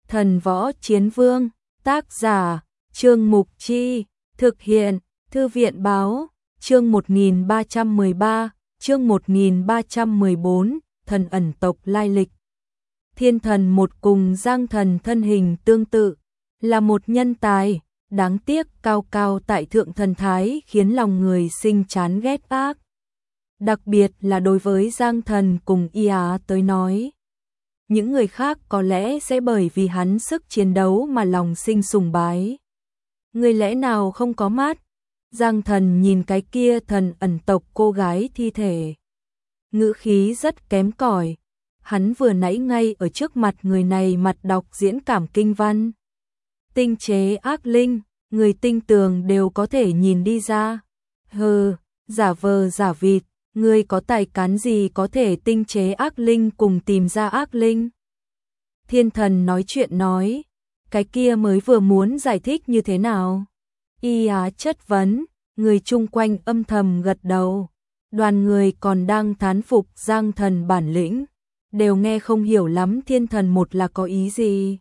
Thần Võ Chiến Vương, tác giả, Trương Mục Chi, thực hiện, Thư viện Báo, chương 1313, chương 1314, thần ẩn tộc lai lịch. Thiên Thần một cùng Giang Thần thân hình tương tự, là một nhân tài, đáng tiếc cao cao tại thượng thần thái khiến lòng người sinh chán ghét ác. Đặc biệt là đối với Giang Thần cùng Y Á tới nói. Những người khác có lẽ sẽ bởi vì hắn sức chiến đấu mà lòng sinh sùng bái. Người lẽ nào không có mắt? Giang Thần nhìn cái kia thần ẩn tộc cô gái thi thể. Ngữ khí rất kém cỏi. Hắn vừa nãy ngay ở trước mặt người này mặt đọc diễn cảm kinh văn. Tinh chế ác linh, người tinh tường đều có thể nhìn đi ra. Hừ, giả vờ giả vịt, ngươi có tài cán gì có thể tinh chế ác linh cùng tìm ra ác linh? Thiên Thần nói chuyện nói, cái kia mới vừa muốn giải thích như thế nào? Y Á chất vấn, người chung quanh âm thầm gật đầu. Đoàn người còn đang thán phục Giang Thần bản lĩnh, đều nghe không hiểu lắm Thiên Thần một là có ý gì.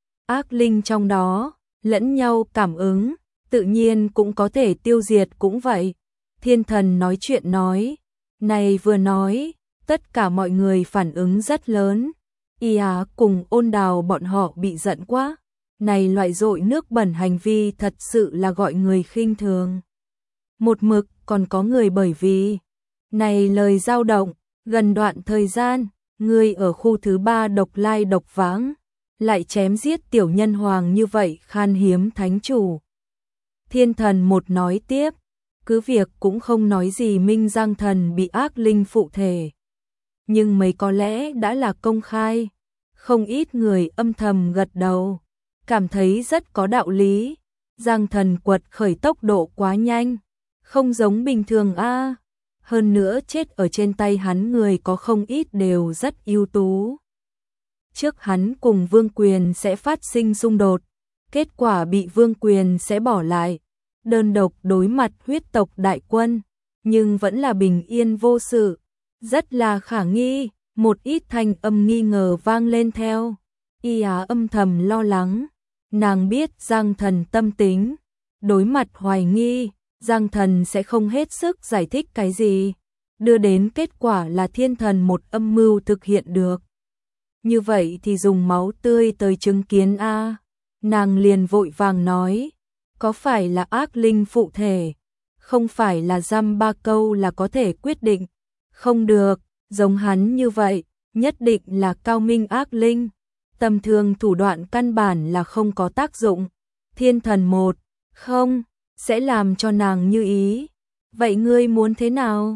Ác linh trong đó, lẫn nhau cảm ứng, tự nhiên cũng có thể tiêu diệt cũng vậy. Thiên Thần nói chuyện nói, này vừa nói, tất cả mọi người phản ứng rất lớn. Y Á cùng Ôn Đào bọn họ bị giận quá. Này loại dội nước bẩn hành vi thật sự là gọi người khinh thường. Một mực còn có người bởi vì này lời dao động, gần đoạn thời gian, người ở khu thứ 3 độc lai độc vãng, lại chém giết tiểu nhân hoàng như vậy khan hiếm thánh chủ. Thiên Thần một nói tiếp, cứ việc cũng không nói gì minh Giang Thần bị ác linh phụ thể. Nhưng mấy có lẽ đã là công khai, không ít người âm thầm gật đầu, cảm thấy rất có đạo lý. Giang Thần quật khởi tốc độ quá nhanh, không giống bình thường a. Hơn nữa chết ở trên tay hắn người có không ít đều rất ưu tú. Trước hắn cùng Vương Quyền sẽ phát sinh xung đột, kết quả bị Vương Quyền sẽ bỏ lại, đơn độc đối mặt huyết tộc đại quân, nhưng vẫn là bình yên vô sự, rất là khả nghi. Một ít thanh âm nghi ngờ vang lên theo. Y Á âm thầm lo lắng, nàng biết Giang Thần tâm tính, đối mặt hoài nghi, Giang Thần sẽ không hết sức giải thích cái gì, đưa đến kết quả là Thiên Thần một âm mưu thực hiện được. Như vậy thì dùng máu tươi tới chứng kiến a. Nàng liền vội vàng nói, có phải là ác linh phụ thể, không phải là dăm ba câu là có thể quyết định, không được, giống hắn như vậy, nhất định là cao minh ác linh, tầm thường thủ đoạn căn bản là không có tác dụng. Thiên Thần một, không, sẽ làm cho nàng như ý. Vậy ngươi muốn thế nào?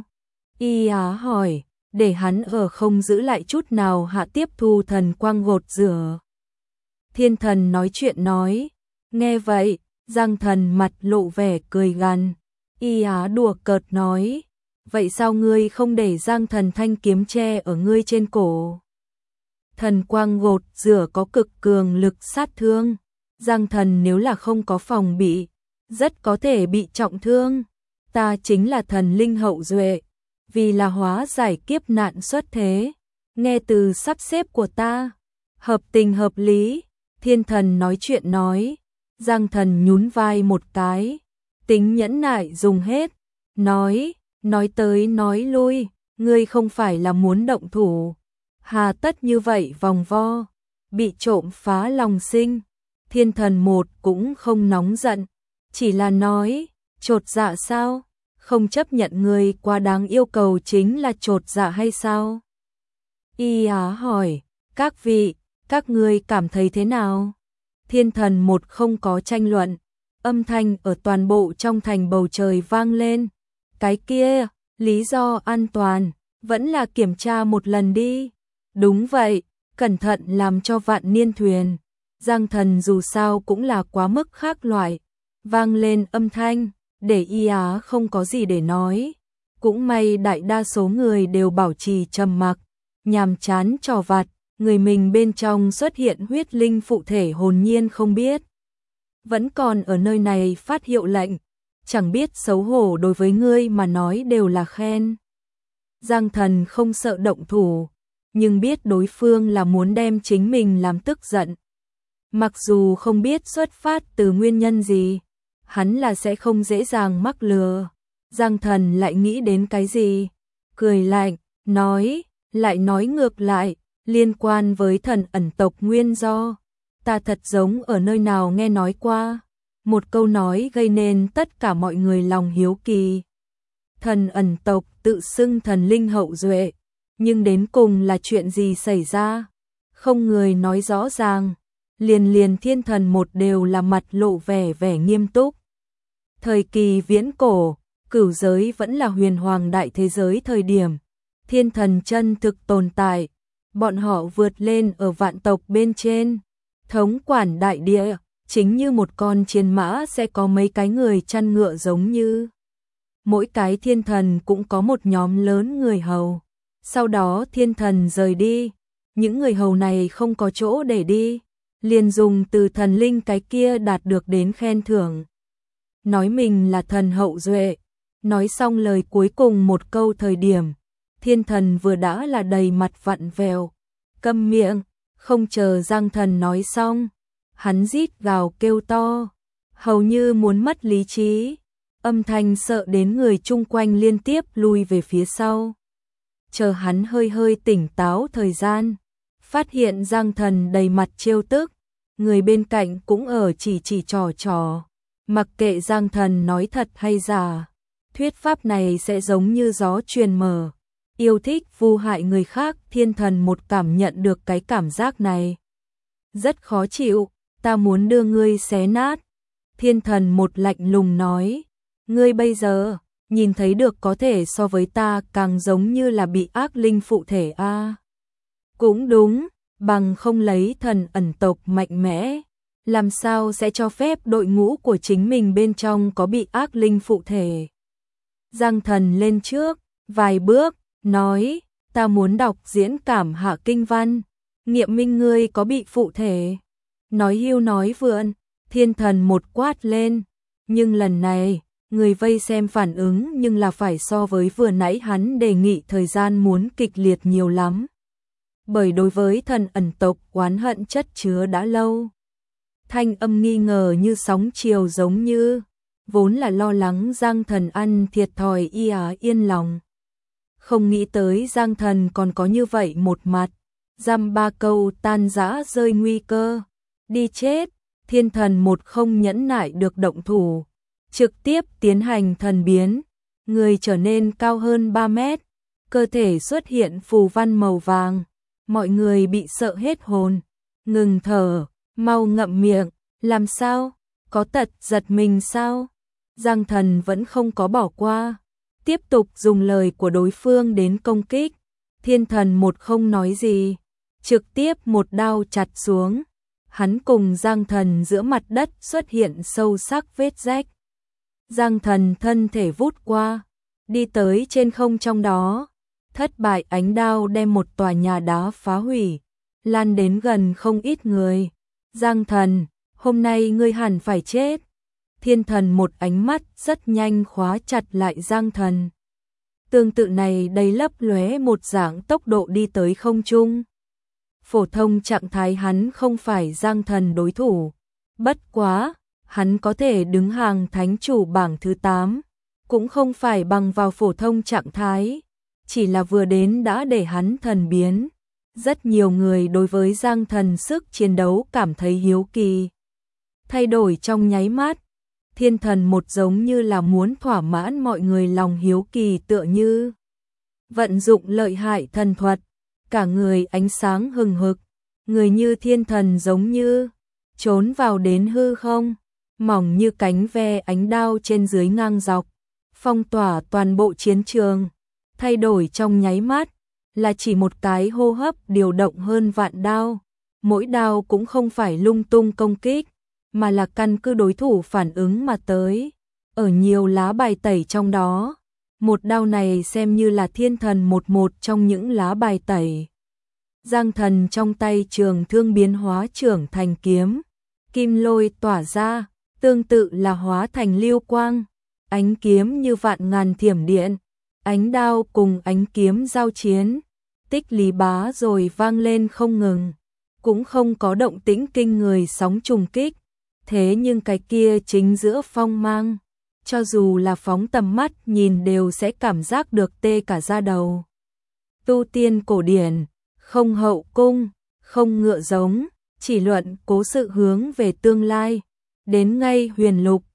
Y Á hỏi, để hắn ở không giữ lại chút nào hạ tiếp thu thần quang gột rửa. Thiên Thần nói chuyện nói, nghe vậy, Giang Thần mặt lộ vẻ cười gằn. Y Á đùa cợt nói, vậy sao ngươi không để Giang Thần thanh kiếm che ở ngươi trên cổ? Thần quang gột rửa có cực cường lực sát thương, Giang Thần nếu là không có phòng bị, rất có thể bị trọng thương. Ta chính là thần linh hậu duệ, vì là hóa giải kiếp nạn xuất thế, nghe từ sắp xếp của ta, hợp tình hợp lý. Thiên Thần nói chuyện nói, Giang Thần nhún vai một cái, tính nhẫn nại dùng hết, nói tới nói lui, ngươi không phải là muốn động thủ, hà tất như vậy vòng vo, bị trộm phá lòng sinh. Thiên Thần một cũng không nóng giận, chỉ là nói, chột dạ sao, không chấp nhận ngươi quá đáng yêu cầu chính là chột dạ hay sao? Y Á hỏi, các vị, các ngươi cảm thấy thế nào? Thiên Thần một không có tranh luận, âm thanh ở toàn bộ trong thành bầu trời vang lên. Cái kia, lý do an toàn, vẫn là kiểm tra một lần đi. Đúng vậy, cẩn thận làm cho vạn niên thuyền. Giang Thần dù sao cũng là quá mức khác loại. Vang lên âm thanh, để Y Á không có gì để nói. Cũng may đại đa số người đều bảo trì trầm mặc, nhàm chán trò vặt, người mình bên trong xuất hiện huyết linh phụ thể hồn nhiên không biết. Vẫn còn ở nơi này phát hiệu lệnh, chẳng biết xấu hổ đối với ngươi mà nói đều là khen. Giang Thần không sợ động thủ, nhưng biết đối phương là muốn đem chính mình làm tức giận. Mặc dù không biết xuất phát từ nguyên nhân gì, hắn là sẽ không dễ dàng mắc lừa. Giang Thần lại nghĩ đến cái gì? Cười lạnh, lại nói ngược lại, liên quan với thần ẩn tộc nguyên do. Ta thật giống ở nơi nào nghe nói qua. Một câu nói gây nên tất cả mọi người lòng hiếu kỳ. Thần ẩn tộc tự xưng thần linh hậu duệ, nhưng đến cùng là chuyện gì xảy ra? Không người nói rõ ràng. Liền thiên thần một đều là mặt lộ vẻ nghiêm túc. Thời kỳ viễn cổ, cửu giới vẫn là huyền hoàng đại thế giới thời điểm. Thiên thần chân thực tồn tại, bọn họ vượt lên ở vạn tộc bên trên. Thống quản đại địa, chính như một con chiến mã sẽ có mấy cái người chăn ngựa giống như. Mỗi cái thiên thần cũng có một nhóm lớn người hầu. Sau đó thiên thần rời đi, những người hầu này không có chỗ để đi, liền dùng từ thần linh cái kia đạt được đến khen thưởng. Nói mình là thần hậu duệ, nói xong lời cuối cùng một câu thời điểm, thiên thần vừa đã là đầy mặt vặn vẹo, câm miệng, không chờ Giang Thần nói xong, hắn rít gào kêu to, hầu như muốn mất lý trí, âm thanh sợ đến người chung quanh liên tiếp lui về phía sau. Chờ hắn hơi tỉnh táo thời gian, phát hiện Giang Thần đầy mặt trêu tức, người bên cạnh cũng ở chỉ trò. Mặc kệ Giang Thần nói thật hay giả, thuyết pháp này sẽ giống như gió truyền mở. Yêu thích vu hại người khác, thiên thần một cảm nhận được cái cảm giác này. Rất khó chịu, ta muốn đưa ngươi xé nát. Thiên thần một lạnh lùng nói, ngươi bây giờ, nhìn thấy được có thể so với ta càng giống như là bị ác linh phụ thể a. Cũng đúng, bằng không lấy thần ẩn tộc mạnh mẽ, làm sao sẽ cho phép đội ngũ của chính mình bên trong có bị ác linh phụ thể. Giang Thần lên trước, vài bước, nói, ta muốn đọc diễn cảm hạ kinh văn, nghiệm minh ngươi có bị phụ thể. Nói hưu nói vượn, thiên thần một quát lên, nhưng lần này, người vây xem phản ứng nhưng là phải so với vừa nãy hắn đề nghị thời gian muốn kịch liệt nhiều lắm. Bởi đối với thần ẩn tộc oán hận chất chứa đã lâu. Thanh âm nghi ngờ như sóng chiều giống như, vốn là lo lắng Giang Thần ăn thiệt thòi yên lòng. Không nghĩ tới Giang Thần còn có như vậy một mặt, dăm ba câu tan rã rơi nguy cơ. Đi chết, thiên thần một không nhẫn nại được động thủ, trực tiếp tiến hành thần biến, người trở nên cao hơn 3 mét, cơ thể xuất hiện phù văn màu vàng, mọi người bị sợ hết hồn, ngừng thở, mau ngậm miệng, làm sao, có tật giật mình sao? Giang Thần vẫn không có bỏ qua, tiếp tục dùng lời của đối phương đến công kích, thiên thần một không nói gì, trực tiếp một đao chặt xuống, hắn cùng Giang Thần giữa mặt đất xuất hiện sâu sắc vết rách. Giang Thần thân thể vút qua, đi tới trên không trong đó, thất bại ánh đao đem một tòa nhà đá phá hủy, lan đến gần không ít người. Giang Thần, hôm nay ngươi hẳn phải chết. Thiên thần một ánh mắt rất nhanh khóa chặt lại Giang Thần. Tương tự này đầy lấp lóe một dạng tốc độ đi tới không trung. Phổ thông trạng thái hắn không phải Giang Thần đối thủ. Bất quá, hắn có thể đứng hàng thánh chủ bảng thứ 8, cũng không phải bằng vào phổ thông trạng thái, chỉ là vừa đến đã để hắn thần biến. Rất nhiều người đối với Giang Thần sức chiến đấu cảm thấy hiếu kỳ. Thay đổi trong nháy mắt, thiên thần một giống như là muốn thỏa mãn mọi người lòng hiếu kỳ tựa như. Vận dụng lợi hại thần thuật, cả người ánh sáng hừng hực, người như thiên thần giống như trốn vào đến hư không, mỏng như cánh ve ánh đao trên dưới ngang dọc, phong tỏa toàn bộ chiến trường, thay đổi trong nháy mắt, là chỉ một cái hô hấp điều động hơn vạn đao, mỗi đao cũng không phải lung tung công kích, mà là căn cứ đối thủ phản ứng mà tới, ở nhiều lá bài tẩy trong đó, một đao này xem như là thiên thần một trong những lá bài tẩy. Giang Thần trong tay trường thương biến hóa trưởng thành kiếm, kim lôi tỏa ra, tương tự là hóa thành lưu quang, ánh kiếm như vạn ngàn thiểm điện, ánh đao cùng ánh kiếm giao chiến, tích lý bá rồi vang lên không ngừng. cũng không có động tĩnh kinh người sóng trùng kích, thế nhưng cái kia chính giữa phong mang, cho dù là phóng tầm mắt nhìn đều sẽ cảm giác được tê cả da đầu. Tu tiên cổ điển, không hậu cung, không ngựa giống, chỉ luận cố sự hướng về tương lai, đến ngay huyền lục,